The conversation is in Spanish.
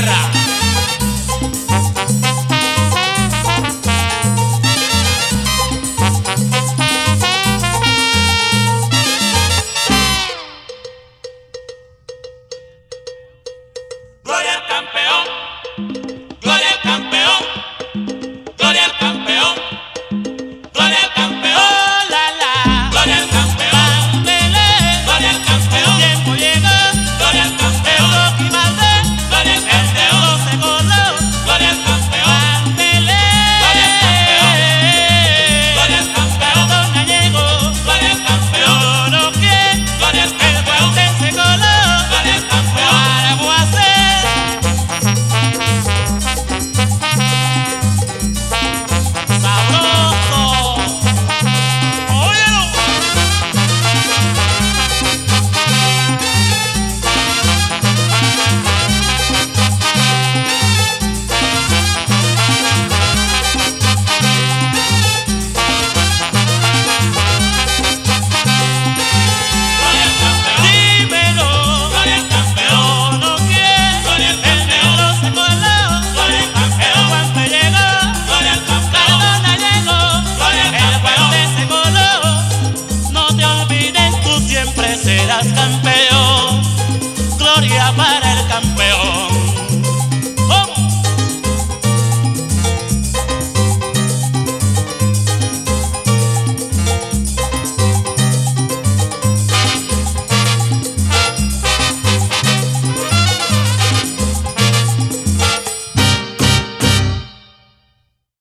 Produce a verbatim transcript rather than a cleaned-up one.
tierra. Gloria al campeón, gloria al campeón, gloria al campeón, gloria al campeón, La la, gloria al campeón, Pelé, gloria al el campeón, tiempo llegó, gloria al el campeón, Rocky Valdés, gloria al el campeón, dedo se coló, gloria al campeón, Pelé, gloria al campeón, gloria al campeón, Maradona llegó, gloria al campeón, yo no quiero, gloria al el campeón, Guante se coló, gloria al campeón. para Boacé. Sabroso, óyelo. Gloria al campeón, Dímelo, gloria al campeón, yo no quiero, gloria al el campeón, negro se coló, gloria al el campeón, Guante llegó, gloria al campeón, Maradona llegó, gloria al el Guante campeón, se coló. No te olvides, tú siempre serás campeón. Gloria para el campeón.